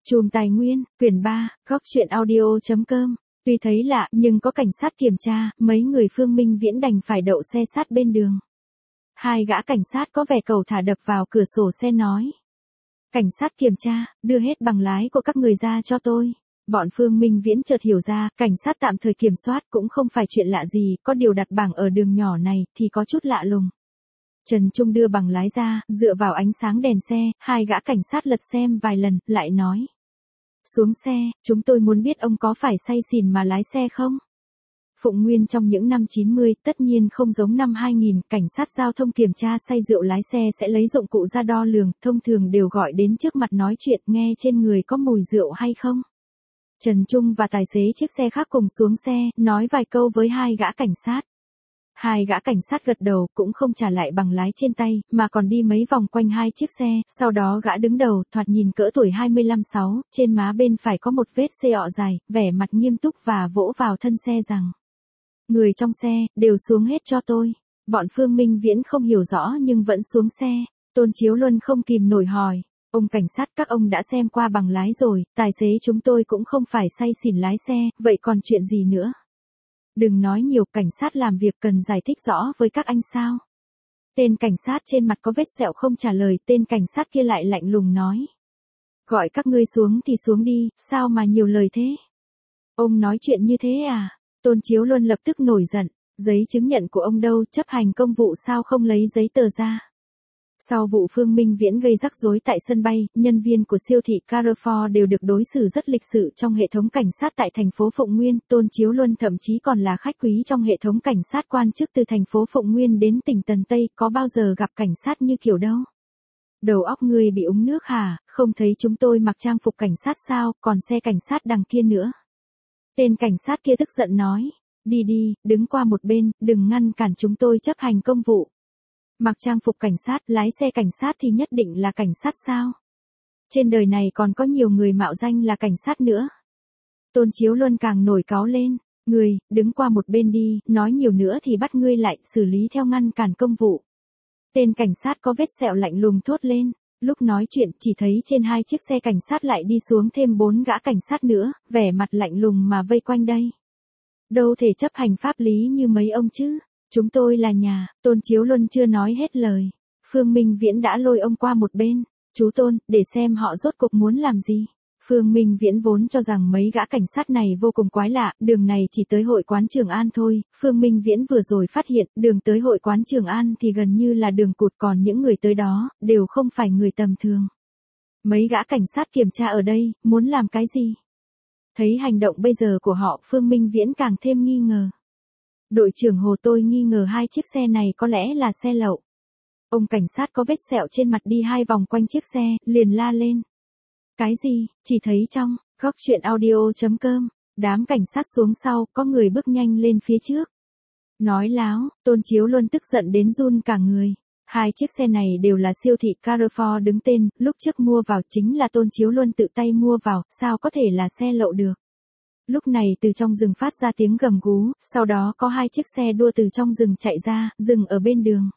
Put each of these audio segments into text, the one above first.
Chùm Tài Nguyên, quyển 3, góc truyện audio.com. Tuy thấy lạ, nhưng có cảnh sát kiểm tra, mấy người Phương Minh Viễn đành phải đậu xe sát bên đường. Hai gã cảnh sát có vẻ cầu thả đập vào cửa sổ xe nói. Cảnh sát kiểm tra, đưa hết bằng lái của các người ra cho tôi. Bọn Phương Minh Viễn chợt hiểu ra, cảnh sát tạm thời kiểm soát cũng không phải chuyện lạ gì, có điều đặt bảng ở đường nhỏ này thì có chút lạ lùng. Trần Trung đưa bằng lái ra, dựa vào ánh sáng đèn xe, hai gã cảnh sát lật xem vài lần, lại nói. Xuống xe, chúng tôi muốn biết ông có phải say xỉn mà lái xe không? Phụng Nguyên trong những năm 90, tất nhiên không giống năm 2000, cảnh sát giao thông kiểm tra say rượu lái xe sẽ lấy dụng cụ ra đo lường, thông thường đều gọi đến trước mặt nói chuyện nghe trên người có mùi rượu hay không. Trần Trung và tài xế chiếc xe khác cùng xuống xe, nói vài câu với hai gã cảnh sát. Hai gã cảnh sát gật đầu cũng không trả lại bằng lái trên tay, mà còn đi mấy vòng quanh hai chiếc xe, sau đó gã đứng đầu, thoạt nhìn cỡ tuổi 25-6, trên má bên phải có một vết sẹo dài, vẻ mặt nghiêm túc và vỗ vào thân xe rằng. Người trong xe, đều xuống hết cho tôi. Bọn Phương Minh Viễn không hiểu rõ nhưng vẫn xuống xe. Tôn Chiếu Luân không kìm nổi hỏi. Ông cảnh sát các ông đã xem qua bằng lái rồi, tài xế chúng tôi cũng không phải say xỉn lái xe, vậy còn chuyện gì nữa? Đừng nói nhiều, cảnh sát làm việc cần giải thích rõ với các anh sao. Tên cảnh sát trên mặt có vết sẹo không trả lời, tên cảnh sát kia lại lạnh lùng nói. Gọi các ngươi xuống thì xuống đi, sao mà nhiều lời thế? Ông nói chuyện như thế à? Tôn Chiếu Luân lập tức nổi giận, giấy chứng nhận của ông đâu, chấp hành công vụ sao không lấy giấy tờ ra? Sau vụ Phương Minh Viễn gây rắc rối tại sân bay, nhân viên của siêu thị Carrefour đều được đối xử rất lịch sự trong hệ thống cảnh sát tại thành phố Phụng Nguyên, Tôn Chiếu Luân thậm chí còn là khách quý trong hệ thống cảnh sát quan chức từ thành phố Phụng Nguyên đến tỉnh Tần Tây, có bao giờ gặp cảnh sát như kiểu đâu. Đầu óc ngươi bị uống nước hả, không thấy chúng tôi mặc trang phục cảnh sát sao, còn xe cảnh sát đằng kia nữa. Tên cảnh sát kia tức giận nói, đi đi, đứng qua một bên, đừng ngăn cản chúng tôi chấp hành công vụ. Mặc trang phục cảnh sát, lái xe cảnh sát thì nhất định là cảnh sát sao? Trên đời này còn có nhiều người mạo danh là cảnh sát nữa. Tôn Chiếu Luân càng nổi cáu lên, ngươi, đứng qua một bên đi, nói nhiều nữa thì bắt ngươi lại, xử lý theo ngăn cản công vụ. Tên cảnh sát có vết sẹo lạnh lùng thốt lên, lúc nói chuyện chỉ thấy trên hai chiếc xe cảnh sát lại đi xuống thêm 4 gã cảnh sát nữa, vẻ mặt lạnh lùng mà vây quanh đây. Đâu thể chấp hành pháp lý như mấy ông chứ. Chúng tôi là nhà, Tôn Chiếu Luân chưa nói hết lời. Phương Minh Viễn đã lôi ông qua một bên. Chú Tôn, để xem họ rốt cuộc muốn làm gì. Phương Minh Viễn vốn cho rằng mấy gã cảnh sát này vô cùng quái lạ, đường này chỉ tới hội quán Trường An thôi. Phương Minh Viễn vừa rồi phát hiện, đường tới hội quán Trường An thì gần như là đường cụt, còn những người tới đó, đều không phải người tầm thường. Mấy gã cảnh sát kiểm tra ở đây, muốn làm cái gì? Thấy hành động bây giờ của họ, Phương Minh Viễn càng thêm nghi ngờ. Đội trưởng Hồ, tôi nghi ngờ hai chiếc xe này có lẽ là xe lậu. Ông cảnh sát có vết sẹo trên mặt đi hai vòng quanh chiếc xe, liền la lên. Cái gì, chỉ thấy trong, góc truyện audio.com, đám cảnh sát xuống sau, có người bước nhanh lên phía trước. Nói láo, Tôn Chiếu Luân tức giận đến run cả người. Hai chiếc xe này đều là siêu thị Carrefour đứng tên, lúc trước mua vào chính là Tôn Chiếu Luân tự tay mua vào, sao có thể là xe lậu được. Lúc này từ trong rừng phát ra tiếng gầm gú, sau đó có hai chiếc xe đua từ trong rừng chạy ra, dừng ở bên đường.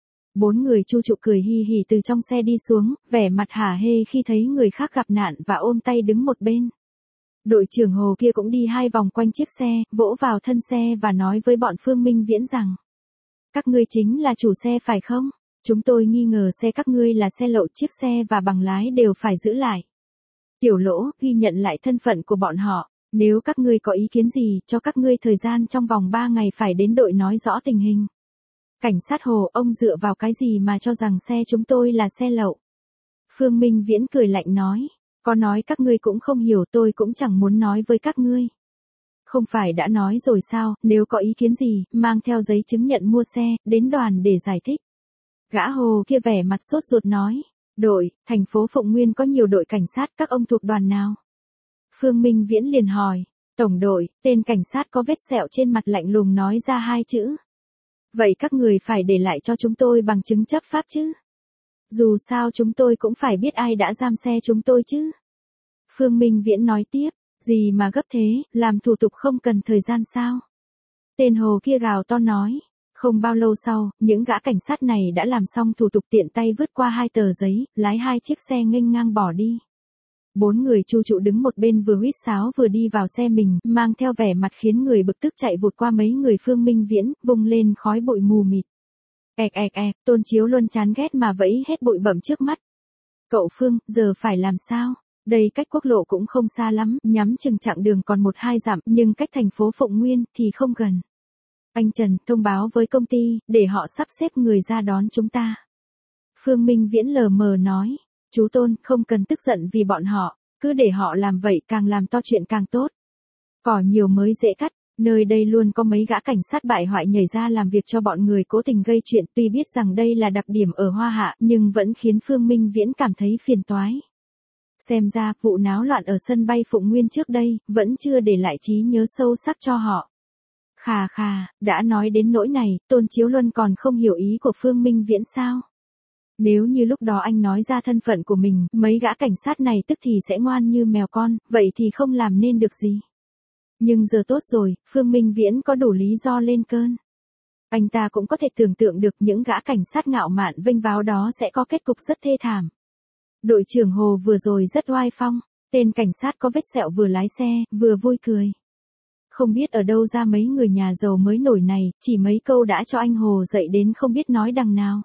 4 người chu trụ cười hi hì từ trong xe đi xuống, vẻ mặt hả hê khi thấy người khác gặp nạn và ôm tay đứng một bên. Đội trưởng Hồ kia cũng đi hai vòng quanh chiếc xe, vỗ vào thân xe và nói với bọn Phương Minh Viễn rằng. Các ngươi chính là chủ xe phải không? Chúng tôi nghi ngờ xe các ngươi là xe lậu, chiếc xe và bằng lái đều phải giữ lại. Tiểu Lỗ, ghi nhận lại thân phận của bọn họ. Nếu các ngươi có ý kiến gì, cho các ngươi thời gian trong vòng 3 ngày phải đến đội nói rõ tình hình. Cảnh sát Hồ, ông dựa vào cái gì mà cho rằng xe chúng tôi là xe lậu? Phương Minh Viễn cười lạnh nói, có nói các ngươi cũng không hiểu, tôi cũng chẳng muốn nói với các ngươi. Không phải đã nói rồi sao, nếu có ý kiến gì, mang theo giấy chứng nhận mua xe, đến đoàn để giải thích. Gã Hồ kia vẻ mặt sốt ruột nói, đội, thành phố Phụng Nguyên có nhiều đội cảnh sát, các ông thuộc đoàn nào? Phương Minh Viễn liền hỏi, tổng đội, tên cảnh sát có vết sẹo trên mặt lạnh lùng nói ra hai chữ. Vậy các người phải để lại cho chúng tôi bằng chứng chấp pháp chứ? Dù sao chúng tôi cũng phải biết ai đã giam xe chúng tôi chứ? Phương Minh Viễn nói tiếp, gì mà gấp thế, làm thủ tục không cần thời gian sao? Tên Hồ kia gào to nói, không bao lâu sau, những gã cảnh sát này đã làm xong thủ tục tiện tay vứt qua hai tờ giấy, lái hai chiếc xe nghênh ngang bỏ đi. 4 người chu trụ đứng một bên vừa huýt sáo vừa đi vào xe mình, mang theo vẻ mặt khiến người bực tức chạy vụt qua mấy người Phương Minh Viễn, vung lên khói bụi mù mịt. Tôn Chiếu Luân chán ghét mà vẫy hết bụi bặm trước mắt. Cậu Phương, giờ phải làm sao? Đây cách quốc lộ cũng không xa lắm, nhắm chừng chặng đường còn 1-2 dặm, nhưng cách thành phố Phụng Nguyên thì không gần. Anh Trần, thông báo với công ty, để họ sắp xếp người ra đón chúng ta. Phương Minh Viễn lờ mờ nói, chú Tôn, không cần tức giận vì bọn họ, cứ để họ làm vậy, càng làm to chuyện càng tốt. Cỏ nhiều mới dễ cắt, nơi đây luôn có mấy gã cảnh sát bại hoại nhảy ra làm việc cho bọn người cố tình gây chuyện, tuy biết rằng đây là đặc điểm ở Hoa Hạ, nhưng vẫn khiến Phương Minh Viễn cảm thấy phiền toái. Xem ra, vụ náo loạn ở sân bay Phụng Nguyên trước đây, vẫn chưa để lại trí nhớ sâu sắc cho họ. Khà, đã nói đến nỗi này, Tôn Chiếu Luân còn không hiểu ý của Phương Minh Viễn sao? Nếu như lúc đó anh nói ra thân phận của mình, mấy gã cảnh sát này tức thì sẽ ngoan như mèo con, vậy thì không làm nên được gì. Nhưng giờ tốt rồi, Phương Minh Viễn có đủ lý do lên cơn. Anh ta cũng có thể tưởng tượng được những gã cảnh sát ngạo mạn vênh váo đó sẽ có kết cục rất thê thảm. Đội trưởng Hồ vừa rồi rất oai phong, tên cảnh sát có vết sẹo vừa lái xe, vừa vui cười. Không biết ở đâu ra mấy người nhà giàu mới nổi này, chỉ mấy câu đã cho anh Hồ dậy đến không biết nói đằng nào.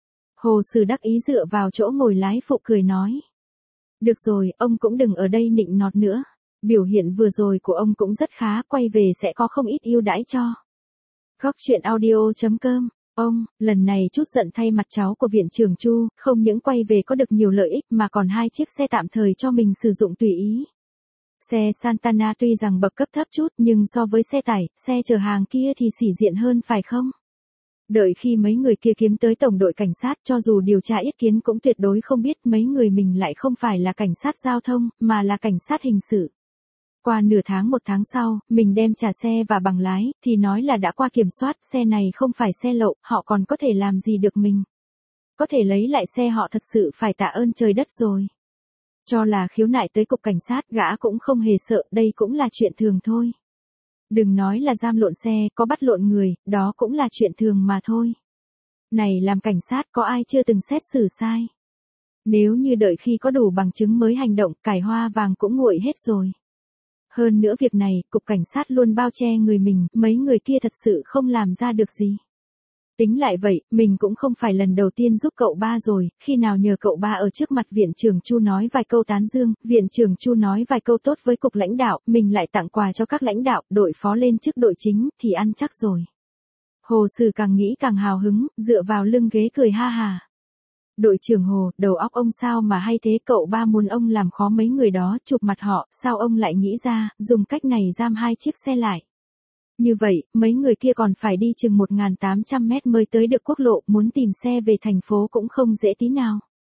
Hồ Sử đắc ý dựa vào chỗ ngồi lái phụ cười nói. Được rồi, ông cũng đừng ở đây nịnh nọt nữa. Biểu hiện vừa rồi của ông cũng rất khá, quay về sẽ có không ít ưu đãi cho. Góc chuyện audio.com. Ông, lần này chút giận thay mặt cháu của viện trưởng Chu, không những quay về có được nhiều lợi ích mà còn 2 chiếc xe tạm thời cho mình sử dụng tùy ý. Xe Santana tuy rằng bậc cấp thấp chút nhưng so với xe tải, xe chở hàng kia thì sĩ diện hơn phải không? Đợi khi mấy người kia kiếm tới tổng đội cảnh sát, cho dù điều tra ý kiến cũng tuyệt đối không biết mấy người mình lại không phải là cảnh sát giao thông, mà là cảnh sát hình sự. Qua nửa tháng 1 tháng sau, mình đem trả xe và bằng lái, thì nói là đã qua kiểm soát, xe này không phải xe lậu, họ còn có thể làm gì được mình. Có thể lấy lại xe họ thật sự phải tạ ơn trời đất rồi. Cho là khiếu nại tới cục cảnh sát, gã cũng không hề sợ, đây cũng là chuyện thường thôi. Đừng nói là giam lộn xe, có bắt lộn người, đó cũng là chuyện thường mà thôi. Này làm cảnh sát có ai chưa từng xét xử sai. Nếu như đợi khi có đủ bằng chứng mới hành động, cải hoa vàng cũng nguội hết rồi. Hơn nữa việc này, cục cảnh sát luôn bao che người mình, mấy người kia thật sự không làm ra được gì. Tính lại vậy, mình cũng không phải lần đầu tiên giúp cậu ba rồi, khi nào nhờ cậu ba ở trước mặt viện trưởng Chu nói vài câu tán dương, viện trưởng Chu nói vài câu tốt với cục lãnh đạo, mình lại tặng quà cho các lãnh đạo, đội phó lên chức đội chính, thì ăn chắc rồi. Hồ Sử càng nghĩ càng hào hứng, dựa vào lưng ghế cười ha hà. Đội trưởng Hồ, đầu óc ông sao mà hay thế, cậu ba muốn ông làm khó mấy người đó, chụp mặt họ, sao ông lại nghĩ ra, dùng cách này giam 2 chiếc xe lại. Như vậy, mấy người kia còn phải đi chừng 1.800 mét mới tới được quốc lộ, muốn tìm xe về thành phố cũng không dễ tí nào.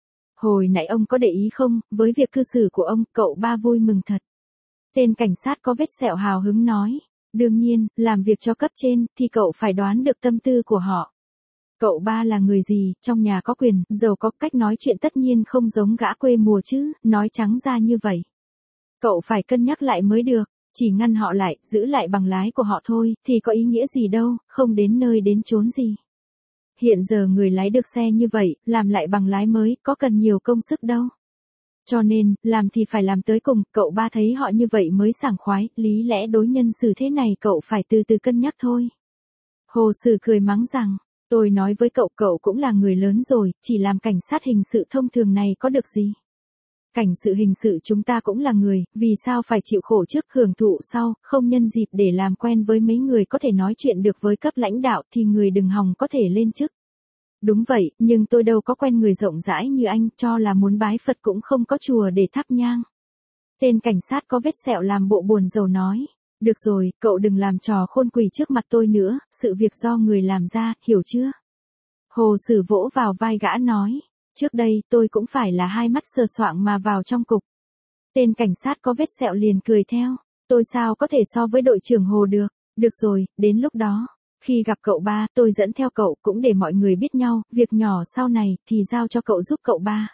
Hồi nãy ông có để ý không, với việc cư xử của ông, cậu ba vui mừng thật. Tên cảnh sát có vết sẹo hào hứng nói. Đương nhiên, làm việc cho cấp trên, thì cậu phải đoán được tâm tư của họ. Cậu ba là người gì, trong nhà có quyền, giàu có, cách nói chuyện tất nhiên không giống gã quê mùa chứ, nói trắng ra như vậy. Cậu phải cân nhắc lại mới được. Chỉ ngăn họ lại, giữ lại bằng lái của họ thôi, thì có ý nghĩa gì đâu, không đến nơi đến chốn gì. Hiện giờ người lái được xe như vậy, làm lại bằng lái mới, có cần nhiều công sức đâu. Cho nên, làm thì phải làm tới cùng, cậu ba thấy họ như vậy mới sảng khoái, lý lẽ đối nhân xử thế này cậu phải từ từ cân nhắc thôi. Hồ Sử cười mắng rằng, tôi nói với cậu, cậu cũng là người lớn rồi, chỉ làm cảnh sát hình sự thông thường này có được gì. Cảnh sự hình sự chúng ta cũng là người, vì sao phải chịu khổ trước hưởng thụ sau, không nhân dịp để làm quen với mấy người có thể nói chuyện được với cấp lãnh đạo thì người đừng hòng có thể lên chức. Đúng vậy, nhưng tôi đâu có quen người rộng rãi như anh, cho là muốn bái Phật cũng không có chùa để thắp nhang. Tên cảnh sát có vết sẹo làm bộ buồn rầu nói. Được rồi, cậu đừng làm trò khôn quỳ trước mặt tôi nữa, sự việc do người làm ra, hiểu chưa? Hồ Sử vỗ vào vai gã nói. Trước đây, tôi cũng phải là 2 mắt sờ soạng mà vào trong cục. Tên cảnh sát có vết sẹo liền cười theo. Tôi sao có thể so với đội trưởng Hồ được. Được rồi, đến lúc đó. Khi gặp cậu ba, tôi dẫn theo cậu cũng để mọi người biết nhau, việc nhỏ sau này thì giao cho cậu giúp cậu ba.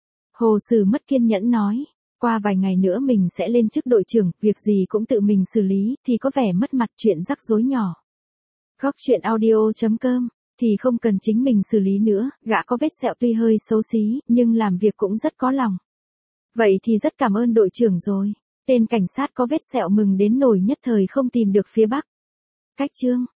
Hồ Sử mất kiên nhẫn nói. Qua vài ngày nữa mình sẽ lên chức đội trưởng, việc gì cũng tự mình xử lý, thì có vẻ mất mặt, chuyện rắc rối nhỏ. Góc chuyện audio.com. Thì không cần chính mình xử lý nữa, gã có vết sẹo tuy hơi xấu xí, nhưng làm việc cũng rất có lòng. Vậy thì rất cảm ơn đội trưởng rồi. Tên cảnh sát có vết sẹo mừng đến nỗi nhất thời không tìm được phía Bắc. Cách chương